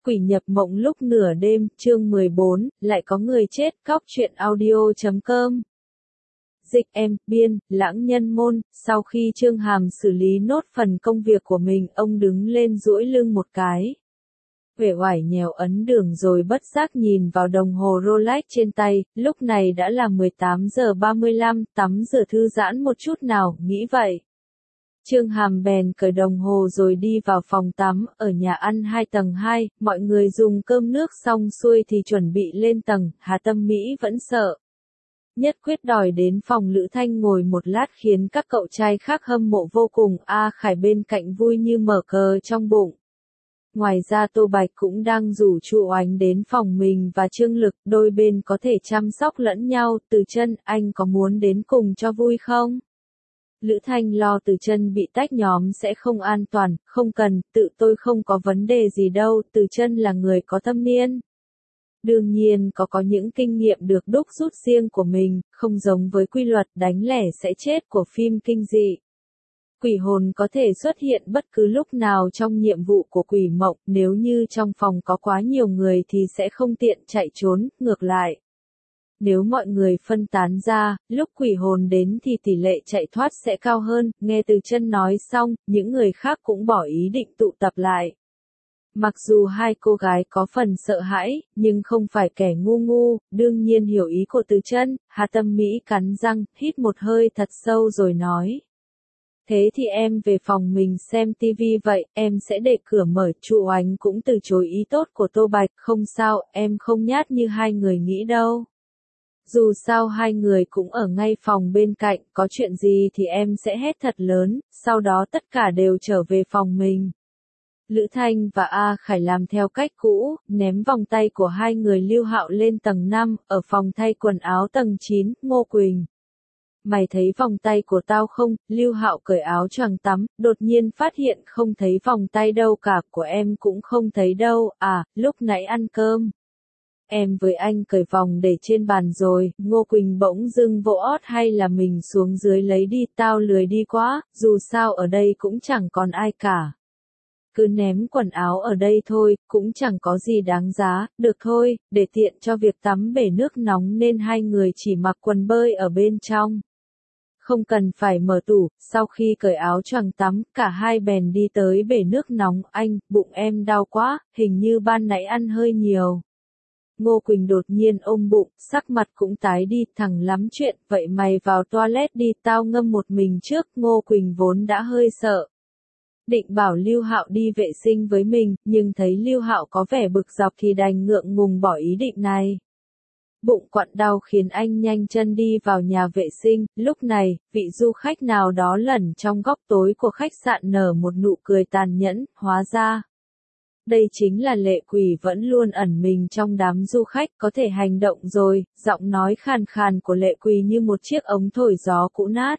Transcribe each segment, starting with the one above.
Quỷ nhập mộng lúc nửa đêm, chương 14, lại có người chết, cóc truyện audio.com. Dịch em, biên, Lãng Nhân Môn. Sau khi Chương Hàm xử lý nốt phần công việc của mình, ông đứng lên duỗi lưng một cái. Uể oải nhèo ấn đường rồi bất giác nhìn vào đồng hồ Rolex trên tay, lúc này đã là 18 giờ 35, tắm rửa thư giãn một chút nào, nghĩ vậy. Chương Hàm bèn cởi đồng hồ rồi đi vào phòng tắm, ở nhà ăn 2 tầng 2, mọi người dùng cơm nước xong xuôi thì chuẩn bị lên tầng, Hà Tâm Mỹ vẫn sợ. Nhất quyết đòi đến phòng Lữ Thanh ngồi một lát khiến các cậu trai khác hâm mộ vô cùng, A Khải bên cạnh vui như mở cờ trong bụng. Ngoài ra Tô Bạch cũng đang rủ Chu Oánh đến phòng mình và Trương Lực, đôi bên có thể chăm sóc lẫn nhau. Từ Chân, anh có muốn đến cùng cho vui không? Lữ Thanh lo Từ Chân bị tách nhóm sẽ không an toàn, không cần, tự tôi không có vấn đề gì đâu, Từ Chân là người có thâm niên. Đương nhiên có những kinh nghiệm được đúc rút riêng của mình, không giống với quy luật đánh lẻ sẽ chết của phim kinh dị. Quỷ hồn có thể xuất hiện bất cứ lúc nào trong nhiệm vụ của quỷ mộng, nếu như trong phòng có quá nhiều người thì sẽ không tiện chạy trốn, ngược lại. Nếu mọi người phân tán ra, lúc quỷ hồn đến thì tỷ lệ chạy thoát sẽ cao hơn. Nghe Từ Chân nói xong, những người khác cũng bỏ ý định tụ tập lại. Mặc dù hai cô gái có phần sợ hãi, nhưng không phải kẻ ngu, đương nhiên hiểu ý của Từ Chân. Hà Tâm Mỹ cắn răng, hít một hơi thật sâu rồi nói. Thế thì em về phòng mình xem tivi vậy, em sẽ để cửa mở. Chu Oánh cũng từ chối ý tốt của Tô Bạch, không sao, em không nhát như hai người nghĩ đâu. Dù sao hai người cũng ở ngay phòng bên cạnh, có chuyện gì thì em sẽ hét thật lớn, sau đó tất cả đều trở về phòng mình. Lữ Thanh và A Khải làm theo cách cũ, ném vòng tay của hai người Lưu Hạo lên tầng 5, ở phòng thay quần áo tầng 9, Ngô Quỳnh. Mày thấy vòng tay của tao không? Lưu Hạo cởi áo choàng tắm, đột nhiên phát hiện không thấy vòng tay đâu cả, của em cũng không thấy đâu, à, lúc nãy ăn cơm. Em với anh cởi vòng để trên bàn rồi. Ngô Quỳnh bỗng dưng vỗ ót, hay là mình xuống dưới lấy đi, tao lười đi quá, dù sao ở đây cũng chẳng còn ai cả. Cứ ném quần áo ở đây thôi, cũng chẳng có gì đáng giá, được thôi, để tiện cho việc tắm bể nước nóng nên hai người chỉ mặc quần bơi ở bên trong. Không cần phải mở tủ. Sau khi cởi áo choàng tắm, cả hai bèn đi tới bể nước nóng. Anh, bụng em đau quá, hình như ban nãy ăn hơi nhiều. Ngô Quỳnh đột nhiên ôm bụng, sắc mặt cũng tái đi, thẳng lắm chuyện, vậy mày vào toilet đi, tao ngâm một mình trước. Ngô Quỳnh vốn đã hơi sợ. Định bảo Lưu Hạo đi vệ sinh với mình, nhưng thấy Lưu Hạo có vẻ bực dọc thì đành ngượng ngùng bỏ ý định này. Bụng quặn đau khiến anh nhanh chân đi vào nhà vệ sinh. Lúc này, vị du khách nào đó lẩn trong góc tối của khách sạn nở một nụ cười tàn nhẫn, hóa ra. Đây chính là Lệ Quỷ vẫn luôn ẩn mình trong đám du khách, có thể hành động rồi. Giọng nói khàn khàn của Lệ Quỷ như một chiếc ống thổi gió cũ nát.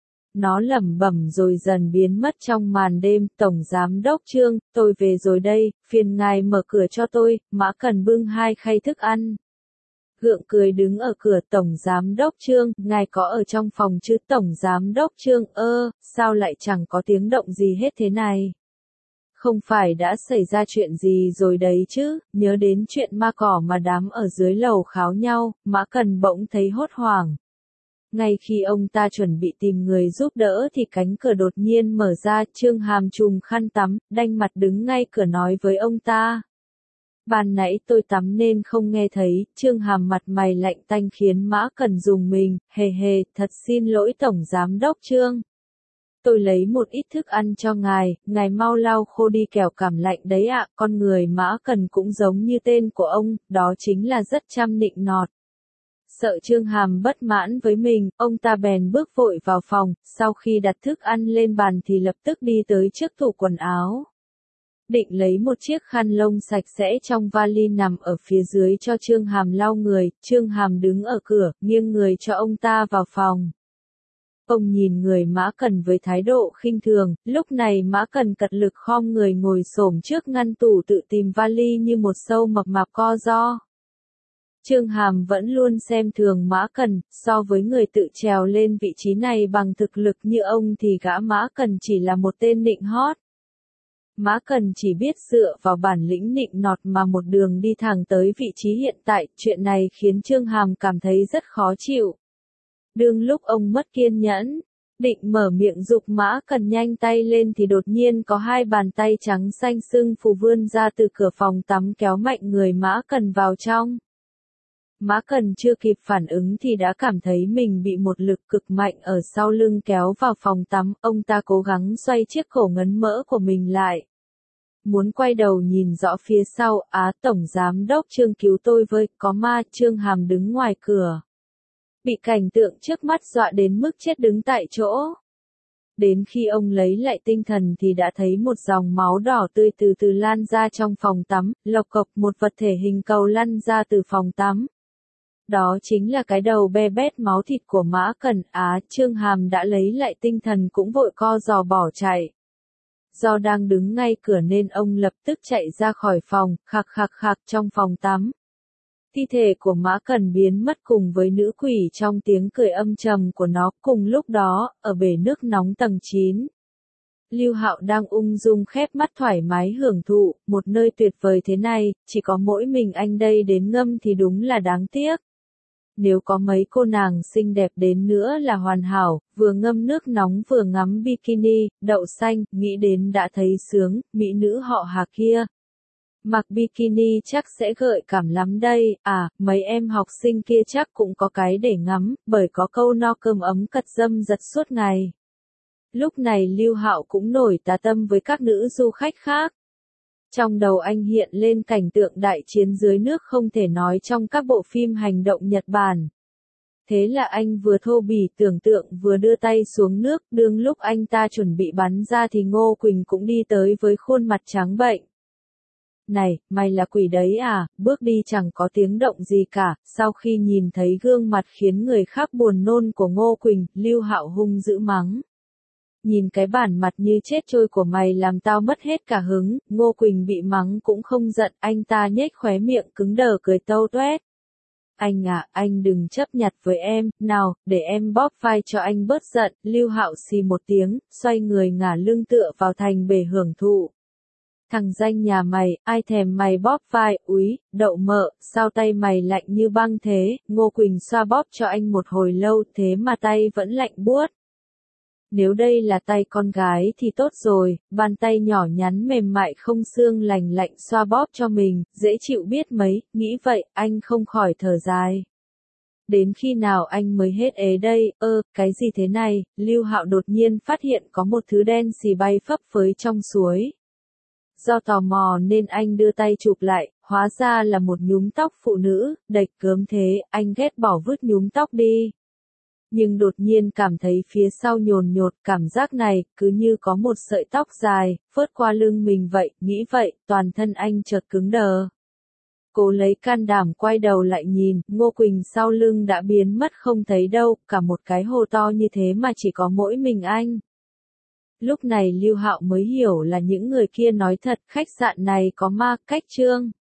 Nó lẩm bẩm rồi dần biến mất trong màn đêm. Tổng giám đốc Trương, tôi về rồi đây, phiền ngài mở cửa cho tôi. Mã Cần bưng 2 khay thức ăn. Gượng cười đứng ở cửa. Tổng giám đốc Trương, ngài có ở trong phòng chứ? Tổng giám đốc Trương, sao lại chẳng có tiếng động gì hết thế này? Không phải đã xảy ra chuyện gì rồi đấy chứ? Nhớ đến chuyện ma cỏ mà đám ở dưới lầu kháo nhau, Mã Cần bỗng thấy hốt hoảng. Ngay khi ông ta chuẩn bị tìm người giúp đỡ thì cánh cửa đột nhiên mở ra. Chương Hàm trùm khăn tắm, đanh mặt đứng ngay cửa nói với ông ta. Ban nãy tôi tắm nên không nghe thấy. Chương Hàm mặt mày lạnh tanh khiến Mã Cần dùng mình, hề, thật xin lỗi Tổng Giám đốc Trương. Tôi lấy một ít thức ăn cho ngài mau lau khô đi kẻo cảm lạnh đấy ạ. Con người Mã Cần cũng giống như tên của ông, đó chính là rất chăm nịnh nọt. Sợ Chương Hàm bất mãn với mình, ông ta bèn bước vội vào phòng, sau khi đặt thức ăn lên bàn thì lập tức đi tới trước tủ quần áo. Định lấy một chiếc khăn lông sạch sẽ trong vali nằm ở phía dưới cho Chương Hàm lau người. Chương Hàm đứng ở cửa, nghiêng người cho ông ta vào phòng. Ông nhìn người Mã Cần với thái độ khinh thường, lúc này Mã Cần cật lực khom người ngồi xổm trước ngăn tủ tự tìm vali như một sâu mập mạp co ro. Chương Hàm vẫn luôn xem thường Mã Cần, so với người tự trèo lên vị trí này bằng thực lực như ông thì gã Mã Cần chỉ là một tên nịnh hót. Mã Cần chỉ biết dựa vào bản lĩnh nịnh nọt mà một đường đi thẳng tới vị trí hiện tại, chuyện này khiến Chương Hàm cảm thấy rất khó chịu. Đương lúc ông mất kiên nhẫn, định mở miệng giục Mã Cần nhanh tay lên thì đột nhiên có hai bàn tay trắng xanh sưng phù vươn ra từ cửa phòng tắm kéo mạnh người Mã Cần vào trong. Mã Cần chưa kịp phản ứng thì đã cảm thấy mình bị một lực cực mạnh ở sau lưng kéo vào phòng tắm, ông ta cố gắng xoay chiếc cổ ngấn mỡ của mình lại. Muốn quay đầu nhìn rõ phía sau, Tổng Giám đốc Trương cứu tôi với, có ma. Chương Hàm đứng ngoài cửa. Bị cảnh tượng trước mắt dọa đến mức chết đứng tại chỗ. Đến khi ông lấy lại tinh thần thì đã thấy một dòng máu đỏ tươi từ từ lan ra trong phòng tắm, lộc cộc một vật thể hình cầu lăn ra từ phòng tắm. Đó chính là cái đầu be bét máu thịt của Mã Cần. Chương Hàm đã lấy lại tinh thần cũng vội co giò bỏ chạy. Do đang đứng ngay cửa nên ông lập tức chạy ra khỏi phòng, khạc khạc khạc trong phòng tắm. Thi thể của Mã Cần biến mất cùng với nữ quỷ trong tiếng cười âm trầm của nó. Cùng lúc đó, ở bể nước nóng tầng 9. Lưu Hạo đang ung dung khép mắt thoải mái hưởng thụ, một nơi tuyệt vời thế này, chỉ có mỗi mình anh đây đến ngâm thì đúng là đáng tiếc. Nếu có mấy cô nàng xinh đẹp đến nữa là hoàn hảo, vừa ngâm nước nóng vừa ngắm bikini, đậu xanh, nghĩ đến đã thấy sướng, mỹ nữ họ Hà kia. Mặc bikini chắc sẽ gợi cảm lắm đây, mấy em học sinh kia chắc cũng có cái để ngắm, bởi có câu no cơm ấm cật dâm giật suốt ngày. Lúc này Lưu Hạo cũng nổi tà tâm với các nữ du khách khác. Trong đầu anh hiện lên cảnh tượng đại chiến dưới nước không thể nói trong các bộ phim hành động Nhật Bản. Thế là anh vừa thô bỉ tưởng tượng vừa đưa tay xuống nước, đương lúc anh ta chuẩn bị bắn ra thì Ngô Quỳnh cũng đi tới với khuôn mặt trắng bệch. Này, mày là quỷ đấy à? Bước đi chẳng có tiếng động gì cả. Sau khi nhìn thấy gương mặt khiến người khác buồn nôn của Ngô Quỳnh, Lưu Hạo hung dữ mắng. Nhìn cái bản mặt như chết trôi của mày làm tao mất hết cả hứng. Ngô Quỳnh bị mắng cũng không giận, anh ta nhếch khóe miệng cứng đờ cười tâu toét. Anh đừng chấp nhặt với em, nào, để em bóp vai cho anh bớt giận. Lưu Hạo xì một tiếng, xoay người ngả lưng tựa vào thành bể hưởng thụ. Thằng danh nhà mày, ai thèm mày bóp vai, úi, đậu mợ, sao tay mày lạnh như băng thế? Ngô Quỳnh xoa bóp cho anh một hồi lâu, thế mà tay vẫn lạnh buốt. Nếu đây là tay con gái thì tốt rồi, bàn tay nhỏ nhắn mềm mại không xương lành lạnh xoa bóp cho mình, dễ chịu biết mấy, nghĩ vậy, anh không khỏi thở dài. Đến khi nào anh mới hết ế đây, cái gì thế này? Lưu Hạo đột nhiên phát hiện có một thứ đen xì bay phấp phới trong suối. Do tò mò nên anh đưa tay chụp lại, hóa ra là một nhúm tóc phụ nữ, đệch gớm thế, anh ghét bỏ vứt nhúm tóc đi. Nhưng đột nhiên cảm thấy phía sau nhồn nhột, cảm giác này, cứ như có một sợi tóc dài, phớt qua lưng mình vậy, nghĩ vậy, toàn thân anh chợt cứng đờ. Cố lấy can đảm quay đầu lại nhìn, Ngô Quỳnh sau lưng đã biến mất không thấy đâu, cả một cái hồ to như thế mà chỉ có mỗi mình anh. Lúc này Lưu Hạo mới hiểu là những người kia nói thật, khách sạn này có ma. Cách Chương